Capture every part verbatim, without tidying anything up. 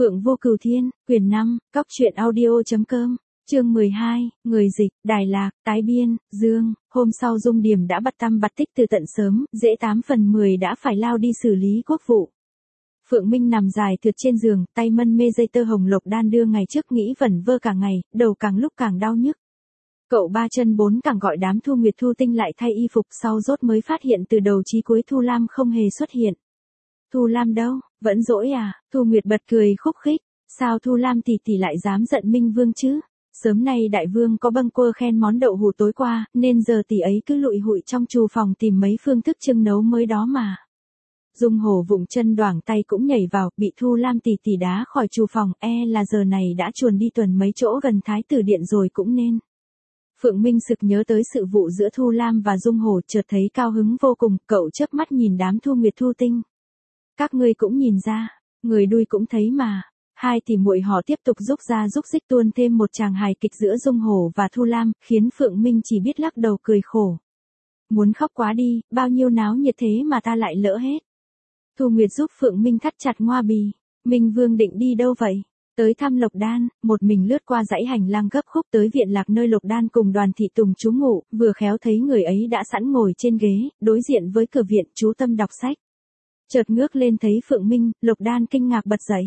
Phượng Vô Cửu Thiên, quyển năm, cóc truyện audio.com, chương mười hai, người dịch, Đài Lạc, tái biên, Dương. Hôm sau Dung Điểm đã bắt tăm bắt tích từ tận sớm, dễ tám phần mười đã phải lao đi xử lý quốc vụ. Phượng Minh nằm dài thượt trên giường, tay mân mê dây tơ hồng lộc đan đưa ngày trước nghĩ vẩn vơ cả ngày, đầu càng lúc càng đau nhức. Cậu ba chân bốn càng gọi đám Thu Nguyệt Thu Tinh lại thay y phục, sau rốt mới phát hiện từ đầu chí cuối Thu Lam không hề xuất hiện. Thu Lam đâu, vẫn dỗi à? Thu Nguyệt bật cười khúc khích, sao Thu Lam tỷ tỷ lại dám giận Minh Vương chứ? Sớm nay đại vương có bâng quơ khen món đậu hũ tối qua, nên giờ tỷ ấy cứ lụi hụi trong trù phòng tìm mấy phương thức trưng nấu mới đó mà. Dung Hổ vụng chân đoảng tay cũng nhảy vào, bị Thu Lam tỷ tỷ đá khỏi trù phòng, e là giờ này đã chuồn đi tuần mấy chỗ gần Thái Tử Điện rồi cũng nên. Phượng Minh sực nhớ tới sự vụ giữa Thu Lam và Dung Hổ, chợt thấy cao hứng vô cùng, cậu chớp mắt nhìn đám Thu Nguyệt Thu Tinh. Các ngươi cũng nhìn ra, người đuôi cũng thấy mà. Hai tỷ muội họ tiếp tục rúc ra rúc rích tuôn thêm một tràng hài kịch giữa Dung Hổ và Thu Lam, khiến Phượng Minh chỉ biết lắc đầu cười khổ. Muốn khóc quá đi, bao nhiêu náo nhiệt thế mà ta lại lỡ hết. Thu Nguyệt giúp Phượng Minh thắt chặt ngoa bì. Minh Vương định đi đâu vậy? Tới thăm Lộc Đan, một mình lướt qua dãy hành lang gấp khúc tới viện Lạc nơi Lộc Đan cùng Đoàn thị Tùng trú ngụ, vừa khéo thấy người ấy đã sẵn ngồi trên ghế, đối diện với cửa viện chú tâm đọc sách. Chợt ngước lên thấy Phượng Minh, Lộc Đan kinh ngạc bật dậy.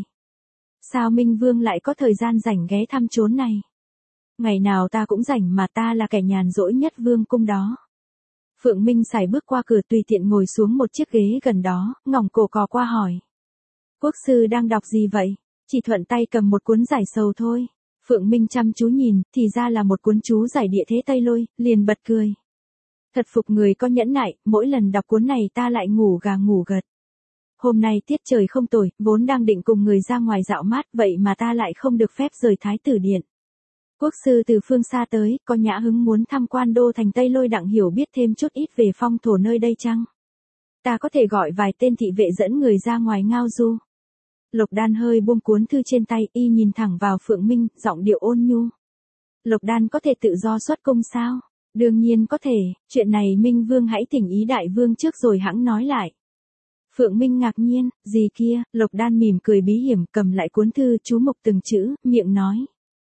Sao Minh Vương lại có thời gian rảnh ghé thăm chốn này? Ngày nào ta cũng rảnh mà, ta là kẻ nhàn rỗi nhất vương cung đó. Phượng Minh sải bước qua cửa tùy tiện ngồi xuống một chiếc ghế gần đó, ngỏng cổ cò qua hỏi. Quốc sư đang đọc gì vậy? Chỉ thuận tay cầm một cuốn giải sầu thôi. Phượng Minh chăm chú nhìn, thì ra là một cuốn chú giải địa thế Tây Lôi, liền bật cười. Thật phục người có nhẫn nại, mỗi lần đọc cuốn này ta lại ngủ gà ngủ gật. Hôm nay tiết trời không tồi, vốn đang định cùng người ra ngoài dạo mát, vậy mà ta lại không được phép rời Thái Tử Điện. Quốc sư từ phương xa tới, có nhã hứng muốn tham quan đô thành Tây Lôi đặng hiểu biết thêm chút ít về phong thổ nơi đây chăng? Ta có thể gọi vài tên thị vệ dẫn người ra ngoài ngao du. Lộc Đan hơi buông cuốn thư trên tay, y nhìn thẳng vào Phượng Minh, giọng điệu ôn nhu. Lộc Đan có thể tự do xuất cung sao? Đương nhiên có thể, chuyện này Minh Vương hãy thỉnh ý đại vương trước rồi hẵng nói lại. Phượng Minh ngạc nhiên, gì kia? Lộc Đan mỉm cười bí hiểm, cầm lại cuốn thư, chú mục từng chữ, miệng nói.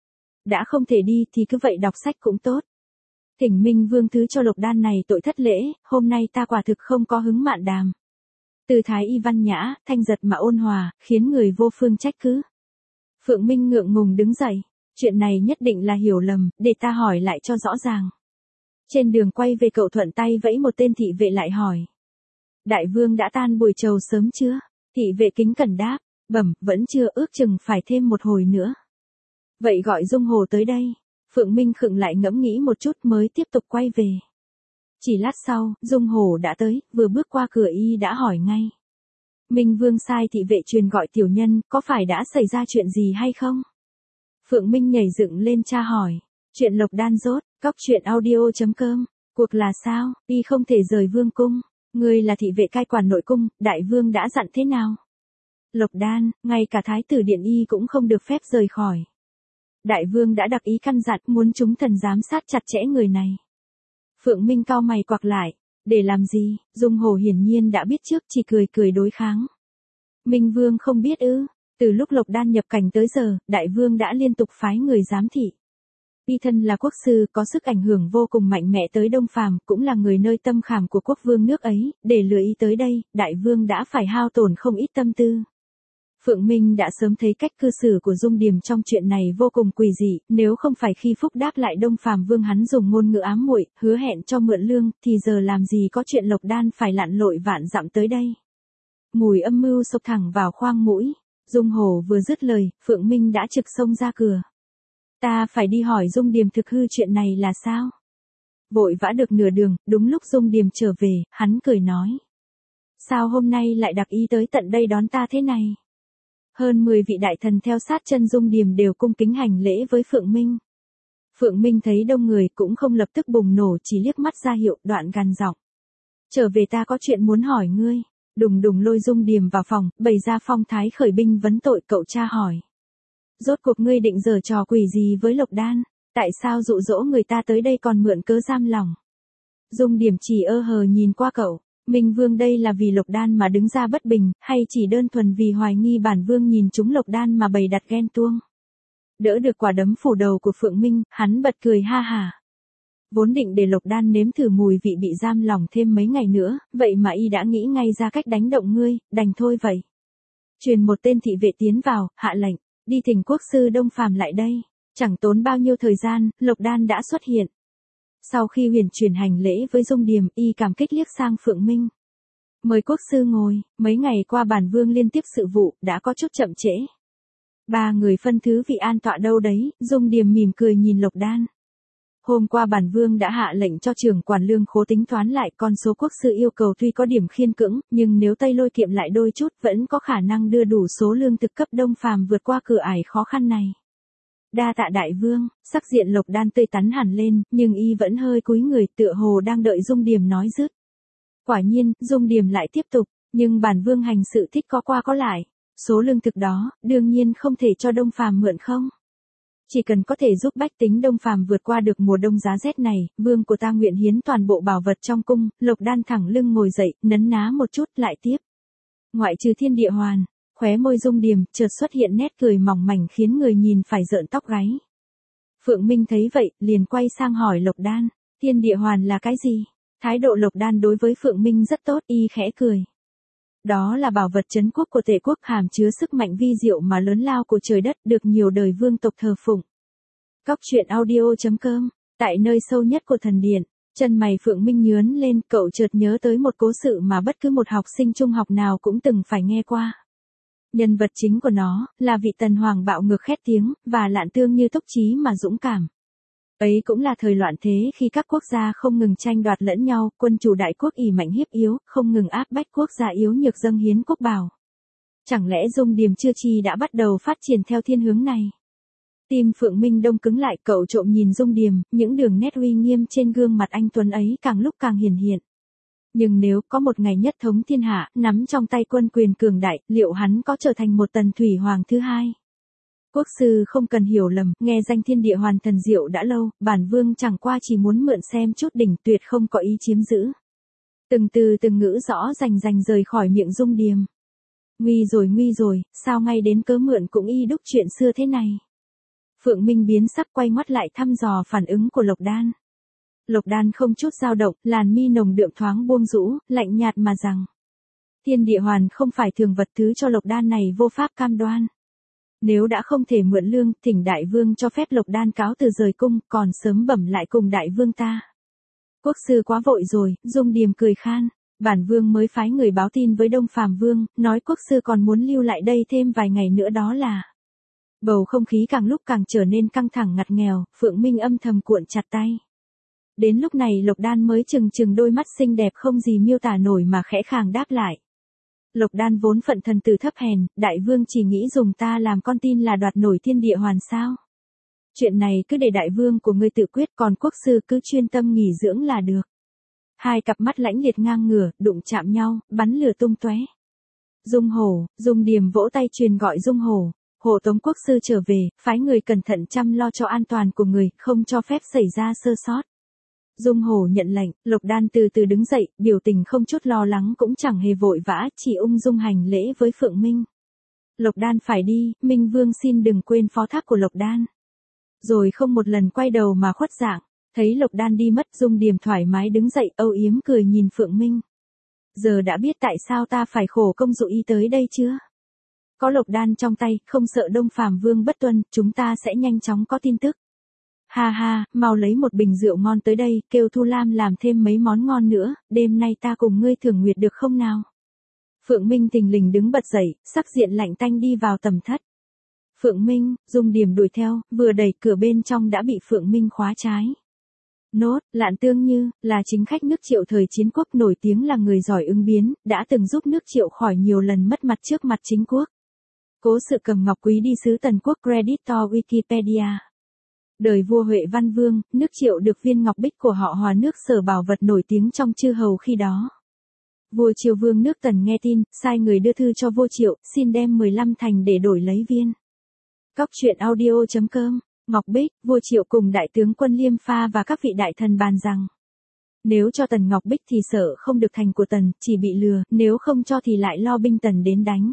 Đã không thể đi thì cứ vậy đọc sách cũng tốt. Thỉnh Minh Vương thứ cho Lộc Đan này tội thất lễ, hôm nay ta quả thực không có hứng mạn đàm. Từ thái y văn nhã, thanh giật mà ôn hòa, khiến người vô phương trách cứ. Phượng Minh ngượng ngùng đứng dậy, chuyện này nhất định là hiểu lầm, để ta hỏi lại cho rõ ràng. Trên đường quay về cậu thuận tay vẫy một tên thị vệ lại hỏi. Đại vương đã tan buổi trầu sớm chưa? Thị vệ kính cẩn đáp, bẩm, vẫn chưa, ước chừng phải thêm một hồi nữa. Vậy gọi Dung Hổ tới đây. Phượng Minh khựng lại ngẫm nghĩ một chút mới tiếp tục quay về. Chỉ lát sau, Dung Hổ đã tới, vừa bước qua cửa y đã hỏi ngay. Minh Vương sai thị vệ truyền gọi tiểu nhân, có phải đã xảy ra chuyện gì hay không? Phượng Minh nhảy dựng lên tra hỏi. Chuyện Lộc Đan rốt, cóc truyện audio.com, cuộc là sao? Y không thể rời vương cung. Ngươi là thị vệ cai quản nội cung, đại vương đã dặn thế nào? Lộc Đan, ngay cả Thái Tử Điện y cũng không được phép rời khỏi. Đại vương đã đặc ý căn dặn muốn chúng thần giám sát chặt chẽ người này. Phượng Minh cau mày quặc lại, để làm gì? Dung Hổ hiển nhiên đã biết trước, chỉ cười cười đối kháng. Minh Vương không biết ư? Từ lúc Lộc Đan nhập cảnh tới giờ, đại vương đã liên tục phái người giám thị. Y thân là quốc sư, có sức ảnh hưởng vô cùng mạnh mẽ tới Đông Phàm, cũng là người nơi tâm khảm của quốc vương nước ấy, để lừa y tới đây, đại vương đã phải hao tổn không ít tâm tư. Phượng Minh đã sớm thấy cách cư xử của Dung Điềm trong chuyện này vô cùng quỷ dị, nếu không phải khi phúc đáp lại Đông Phàm vương hắn dùng ngôn ngữ ám muội, hứa hẹn cho mượn lương, thì giờ làm gì có chuyện Lộc Đan phải lặn lội vạn dặm tới đây. Mùi âm mưu sộc thẳng vào khoang mũi. Dung Hổ vừa dứt lời, Phượng Minh đã trực xông ra cửa. Ta phải đi hỏi Dung Điềm thực hư chuyện này là sao? Vội vã được nửa đường, đúng lúc Dung Điềm trở về, hắn cười nói. Sao hôm nay lại đặc ý tới tận đây đón ta thế này? Hơn mười vị đại thần theo sát chân Dung Điềm đều cung kính hành lễ với Phượng Minh. Phượng Minh thấy đông người cũng không lập tức bùng nổ, chỉ liếc mắt ra hiệu, đoạn gằn giọng. Trở về, ta có chuyện muốn hỏi ngươi. Đùng đùng lôi Dung Điềm vào phòng, bày ra phong thái khởi binh vấn tội, cậu tra hỏi. Rốt cuộc ngươi định giở trò quỷ gì với Lộc Đan? Tại sao dụ dỗ người ta tới đây còn mượn cớ giam lòng? Dung Điềm chỉ ơ hờ nhìn qua cậu. Minh Vương đây là vì Lộc Đan mà đứng ra bất bình, hay chỉ đơn thuần vì hoài nghi bản Vương nhìn chúng Lộc Đan mà bày đặt ghen tuông? Đỡ được quả đấm phủ đầu của Phượng Minh, hắn bật cười ha hả. Vốn định để Lộc Đan nếm thử mùi vị bị giam lỏng thêm mấy ngày nữa, vậy mà y đã nghĩ ngay ra cách đánh động ngươi, đành thôi vậy. Truyền một tên thị vệ tiến vào, hạ lệnh, đi thỉnh quốc sư Đông Phàm lại đây. Chẳng tốn bao nhiêu thời gian, Lộc Đan đã xuất hiện. Sau khi huyền truyền hành lễ với Dung Điềm, y cảm kích liếc sang Phượng Minh. Mời quốc sư ngồi, mấy ngày qua bản Vương liên tiếp sự vụ, đã có chút chậm trễ. Ba người phân thứ vị an tọa đâu đấy, Dung Điềm mỉm cười nhìn Lộc Đan. Hôm qua bản Vương đã hạ lệnh cho trưởng quản lương khố tính toán lại, con số quốc sư yêu cầu tuy có điểm khiên cưỡng, nhưng nếu Tây Lôi kiệm lại đôi chút vẫn có khả năng đưa đủ số lương thực cấp Đông Phàm vượt qua cửa ải khó khăn này. Đa tạ đại vương, sắc diện Lộc Đan tươi tắn hẳn lên, nhưng y vẫn hơi cúi người tựa hồ đang đợi Dung Điềm nói dứt. Quả nhiên, Dung Điềm lại tiếp tục, nhưng bản Vương hành sự thích có qua có lại. Số lương thực đó, đương nhiên không thể cho Đông Phàm mượn không. Chỉ cần có thể giúp bách tính Đông Phàm vượt qua được mùa đông giá rét này, Vương của ta nguyện hiến toàn bộ bảo vật trong cung. Lộc Đan thẳng lưng ngồi dậy, nấn ná một chút lại tiếp. Ngoại trừ Thiên Địa Hoàn, khóe môi Dung Điềm chợt xuất hiện nét cười mỏng mảnh khiến người nhìn phải rợn tóc gáy. Phượng Minh thấy vậy, liền quay sang hỏi Lộc Đan, Thiên Địa Hoàn là cái gì? Thái độ Lộc Đan đối với Phượng Minh rất tốt, y khẽ cười. Đó là bảo vật trấn quốc của Tề quốc, hàm chứa sức mạnh vi diệu mà lớn lao của trời đất, được nhiều đời vương tộc thờ phụng. Cóc truyện audio chấm com, tại nơi sâu nhất của thần điện, chân mày Phượng Minh nhướng lên, cậu chợt nhớ tới một cố sự mà bất cứ một học sinh trung học nào cũng từng phải nghe qua. Nhân vật chính của nó, là vị tần hoàng bạo ngược khét tiếng, và lạn tương như túc trí mà dũng cảm. Ấy cũng là thời loạn thế khi các quốc gia không ngừng tranh đoạt lẫn nhau, quân chủ đại quốc ỷ mạnh hiếp yếu, không ngừng áp bách quốc gia yếu nhược dâng hiến quốc bảo. Chẳng lẽ Dung Điềm chưa chi đã bắt đầu phát triển theo thiên hướng này? Tim Phượng Minh đông cứng lại, cậu trộm nhìn Dung Điềm, những đường nét uy nghiêm trên gương mặt anh tuấn ấy càng lúc càng hiển hiện. Nhưng nếu có một ngày nhất thống thiên hạ, nắm trong tay quân quyền cường đại, liệu hắn có trở thành một tần thủy hoàng thứ hai? Quốc sư không cần hiểu lầm, nghe danh Thiên Địa Hoàn thần diệu đã lâu, bản Vương chẳng qua chỉ muốn mượn xem chút đỉnh, tuyệt không có ý chiếm giữ. Từng từ từng ngữ rõ rành rành rời khỏi miệng Dung Điềm. Nguy rồi nguy rồi, sao ngay đến cớ mượn cũng y đúc chuyện xưa thế này? Phượng Minh biến sắc quay ngoắt lại thăm dò phản ứng của Lộc Đan. Lộc Đan không chút dao động, làn mi nồng đượm thoáng buông rũ, lạnh nhạt mà rằng. Thiên Địa Hoàn không phải thường vật, thứ cho Lộc Đan này vô pháp cam đoan. Nếu đã không thể mượn lương, thỉnh đại vương cho phép Lộc Đan cáo từ rời cung, còn sớm bẩm lại cùng đại vương ta. Quốc sư quá vội rồi, Dung Điềm cười khan, bản Vương mới phái người báo tin với Đông Phàm Vương, nói quốc sư còn muốn lưu lại đây thêm vài ngày nữa đó là. Bầu không khí càng lúc càng trở nên căng thẳng ngặt nghèo, Phượng Minh âm thầm cuộn chặt tay. Đến lúc này Lộc Đan mới chừng chừng đôi mắt xinh đẹp không gì miêu tả nổi mà khẽ khàng đáp lại. Lộc Đan vốn phận thần tử thấp hèn, đại vương chỉ nghĩ dùng ta làm con tin là đoạt nổi Thiên Địa Hoàn sao? Chuyện này cứ để đại vương của ngươi tự quyết, còn quốc sư cứ chuyên tâm nghỉ dưỡng là được. Hai cặp mắt lãnh liệt ngang ngửa, đụng chạm nhau, bắn lửa tung tóe. Dung Hổ, Dung Điềm vỗ tay truyền gọi Dung Hổ, hộ tống quốc sư trở về, phái người cẩn thận chăm lo cho an toàn của người, không cho phép xảy ra sơ sót. Dung Hổ nhận lệnh, Lộc Đan từ từ đứng dậy, biểu tình không chút lo lắng cũng chẳng hề vội vã, chỉ ung dung hành lễ với Phượng Minh. Lộc Đan phải đi, Minh Vương xin đừng quên phó thác của Lộc Đan. Rồi không một lần quay đầu mà khuất dạng, thấy Lộc Đan đi mất, Dung Điềm thoải mái đứng dậy, âu yếm cười nhìn Phượng Minh. Giờ đã biết tại sao ta phải khổ công dụ y tới đây chưa? Có Lộc Đan trong tay, không sợ Đông Phàm Vương bất tuân, chúng ta sẽ nhanh chóng có tin tức. Ha ha, mau lấy một bình rượu ngon tới đây, kêu Thu Lam làm thêm mấy món ngon nữa, đêm nay ta cùng ngươi thưởng nguyệt được không nào? Phượng Minh thình lình đứng bật dậy, sắc diện lạnh tanh đi vào tầm thất. Phượng Minh, Dung Điềm đuổi theo, vừa đẩy cửa bên trong đã bị Phượng Minh khóa trái. Nốt, Lạn Tương Như, là chính khách nước Triệu thời chiến quốc nổi tiếng là người giỏi ứng biến, đã từng giúp nước Triệu khỏi nhiều lần mất mặt trước mặt chính quốc. Cố sự cầm ngọc quý đi sứ Tần quốc, Creditor Wikipedia. Đời vua Huệ Văn Vương, nước Triệu được viên ngọc bích của họ Hòa nước Sở bảo vật nổi tiếng trong chư hầu khi đó. Vua Triều Vương nước Tần nghe tin, sai người đưa thư cho vua Triệu, xin đem mười lăm thành để đổi lấy viên. Cóc truyện audio chấm com, Ngọc Bích, vua Triệu cùng đại tướng quân Liêm Pha và các vị đại thần bàn rằng. Nếu cho Tần Ngọc Bích thì sợ không được thành của Tần, chỉ bị lừa, nếu không cho thì lại lo binh Tần đến đánh.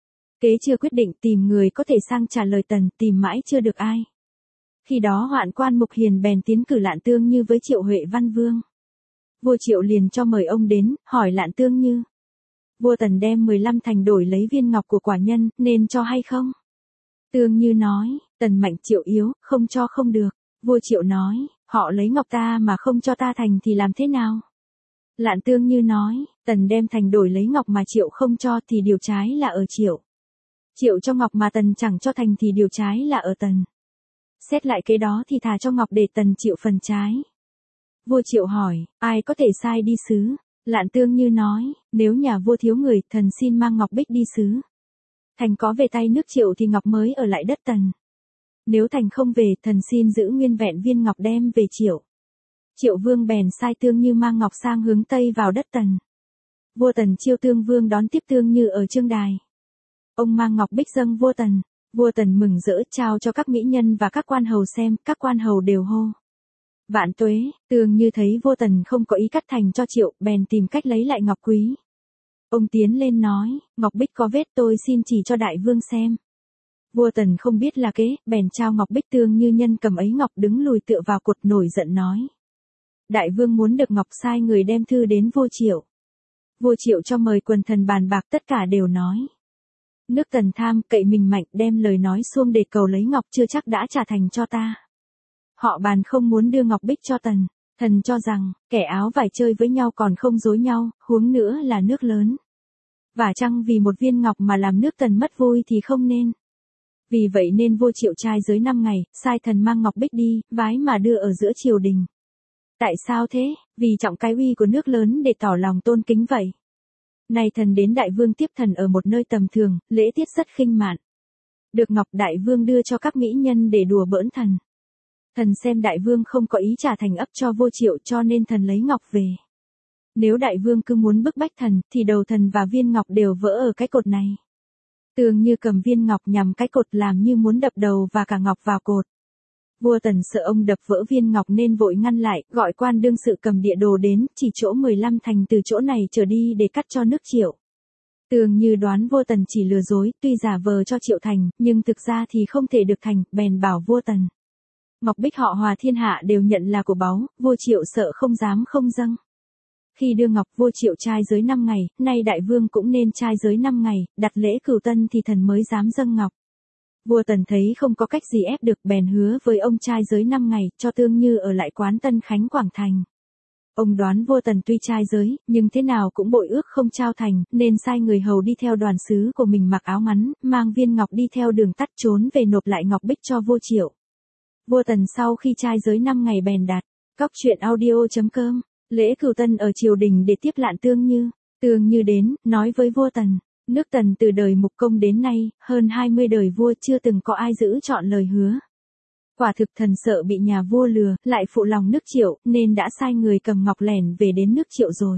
Kế chưa quyết định tìm người có thể sang trả lời Tần, tìm mãi chưa được ai. Khi đó Hoạn Quan Mục Hiền bèn tiến cử Lạn Tương Như với Triệu Huệ Văn Vương. Vua Triệu liền cho mời ông đến, hỏi Lạn Tương Như. Vua Tần đem mười lăm thành đổi lấy viên ngọc của quả nhân, nên cho hay không? Tương Như nói, Tần mạnh Triệu yếu, không cho không được. Vua Triệu nói, họ lấy ngọc ta mà không cho ta thành thì làm thế nào? Lạn Tương Như nói, Tần đem thành đổi lấy ngọc mà Triệu không cho thì điều trái là ở Triệu. Triệu cho ngọc mà Tần chẳng cho thành thì điều trái là ở Tần. Xét lại cái đó thì thà cho ngọc để Tần chịu phần trái. Vua Triệu hỏi, ai có thể sai đi sứ? Lạn Tương Như nói, nếu nhà vua thiếu người, thần xin mang ngọc bích đi sứ. Thành có về tay nước Triệu thì ngọc mới ở lại đất Tần. Nếu thành không về, thần xin giữ nguyên vẹn viên ngọc đem về Triệu. Triệu Vương bèn sai Tương Như mang ngọc sang hướng Tây vào đất Tần. Vua Tần chiêu Tương Vương đón tiếp Tương Như ở Trương Đài. Ông mang ngọc bích dâng vua Tần. Vua Tần mừng rỡ trao cho các mỹ nhân và các quan hầu xem, các quan hầu đều hô. Vạn tuế, Tương Như thấy vua Tần không có ý cắt thành cho Triệu, bèn tìm cách lấy lại ngọc quý. Ông tiến lên nói, ngọc bích có vết tôi xin chỉ cho đại vương xem. Vua Tần không biết là kế, bèn trao ngọc bích. Tương Như nhân cầm ấy ngọc đứng lùi tựa vào cột nổi giận nói. Đại vương muốn được ngọc sai người đem thư đến vua Triệu. Vua Triệu cho mời quần thần bàn bạc, tất cả đều nói. Nước Tần tham, cậy mình mạnh, đem lời nói xuông để cầu lấy ngọc, chưa chắc đã trả thành cho ta. Họ bàn không muốn đưa ngọc bích cho Tần. Thần cho rằng, kẻ áo vải chơi với nhau còn không dối nhau, huống nữa là nước lớn. Và chăng vì một viên ngọc mà làm nước Tần mất vui thì không nên. Vì vậy nên vua Triệu trai giới năm ngày, sai thần mang ngọc bích đi, vái mà đưa ở giữa triều đình. Tại sao thế? Vì trọng cái uy của nước lớn để tỏ lòng tôn kính vậy. Này thần đến đại vương tiếp thần ở một nơi tầm thường, lễ tiết rất khinh mạn. Được ngọc đại vương đưa cho các mỹ nhân để đùa bỡn thần. Thần xem đại vương không có ý trả thành ấp cho vua Triệu cho nên thần lấy ngọc về. Nếu đại vương cứ muốn bức bách thần, thì đầu thần và viên ngọc đều vỡ ở cái cột này. Tương Như cầm viên ngọc nhằm cái cột làm như muốn đập đầu và cả ngọc vào cột. Vua Tần sợ ông đập vỡ viên ngọc nên vội ngăn lại, gọi quan đương sự cầm địa đồ đến, chỉ chỗ mười lăm thành từ chỗ này trở đi để cắt cho nước Triệu. Tương Như đoán vua Tần chỉ lừa dối, tuy giả vờ cho Triệu thành, nhưng thực ra thì không thể được thành, bèn bảo vua Tần. Ngọc bích họ Hòa thiên hạ đều nhận là của báu, vua Triệu sợ không dám không dâng. Khi đưa ngọc, vua Triệu trai giới năm ngày, nay đại vương cũng nên trai giới năm ngày, đặt lễ cửu tân thì thần mới dám dâng ngọc. Vua Tần thấy không có cách gì ép được, bèn hứa với ông trai giới năm ngày, cho Tương Như ở lại quán Tân Khánh Quảng Thành. Ông đoán vua Tần tuy trai giới, nhưng thế nào cũng bội ước không trao thành, nên sai người hầu đi theo đoàn sứ của mình mặc áo ngắn, mang viên ngọc đi theo đường tắt trốn về nộp lại ngọc bích cho vua Triệu. Vua Tần sau khi trai giới năm ngày bèn đặt, cóc truyện audio chấm com, lễ cửu tân ở triều đình để tiếp Lạn Tương Như. Tương Như đến, nói với vua Tần. Nước Tần từ đời Mục Công đến nay, hơn hai mươi đời vua chưa từng có ai giữ trọn lời hứa. Quả thực thần sợ bị nhà vua lừa, lại phụ lòng nước Triệu, nên đã sai người cầm ngọc lẻn về đến nước Triệu rồi.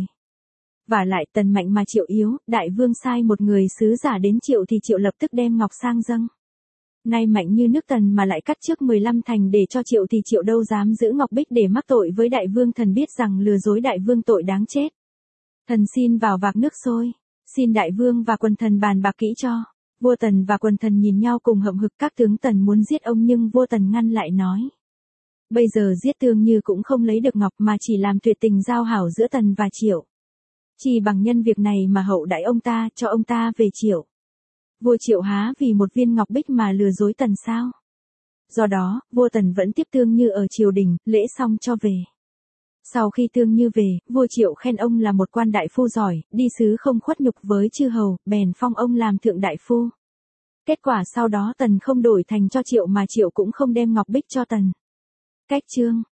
Và lại Tần mạnh mà Triệu yếu, đại vương sai một người sứ giả đến Triệu thì Triệu lập tức đem ngọc sang dâng. Nay mạnh như nước Tần mà lại cắt trước mười lăm thành để cho Triệu thì Triệu đâu dám giữ ngọc bích để mắc tội với đại vương, thần biết rằng lừa dối đại vương tội đáng chết. Thần xin vào vạc nước sôi. Xin đại vương và quần thần bàn bạc kỹ cho. Vua Tần và quần thần nhìn nhau cùng hậm hực, các tướng Tần muốn giết ông nhưng vua Tần ngăn lại nói. Bây giờ giết Tương Như cũng không lấy được ngọc mà chỉ làm tuyệt tình giao hảo giữa Tần và Triệu. Chỉ bằng nhân việc này mà hậu đãi ông ta, cho ông ta về Triệu. Vua Triệu há vì một viên ngọc bích mà lừa dối Tần sao? Do đó, vua Tần vẫn tiếp Tương Như ở triều đình, lễ xong cho về. Sau khi Tương Như về, vua Triệu khen ông là một quan đại phu giỏi, đi sứ không khuất nhục với chư hầu, bèn phong ông làm thượng đại phu. Kết quả sau đó Tần không đổi thành cho Triệu mà Triệu cũng không đem ngọc bích cho Tần. Cách chương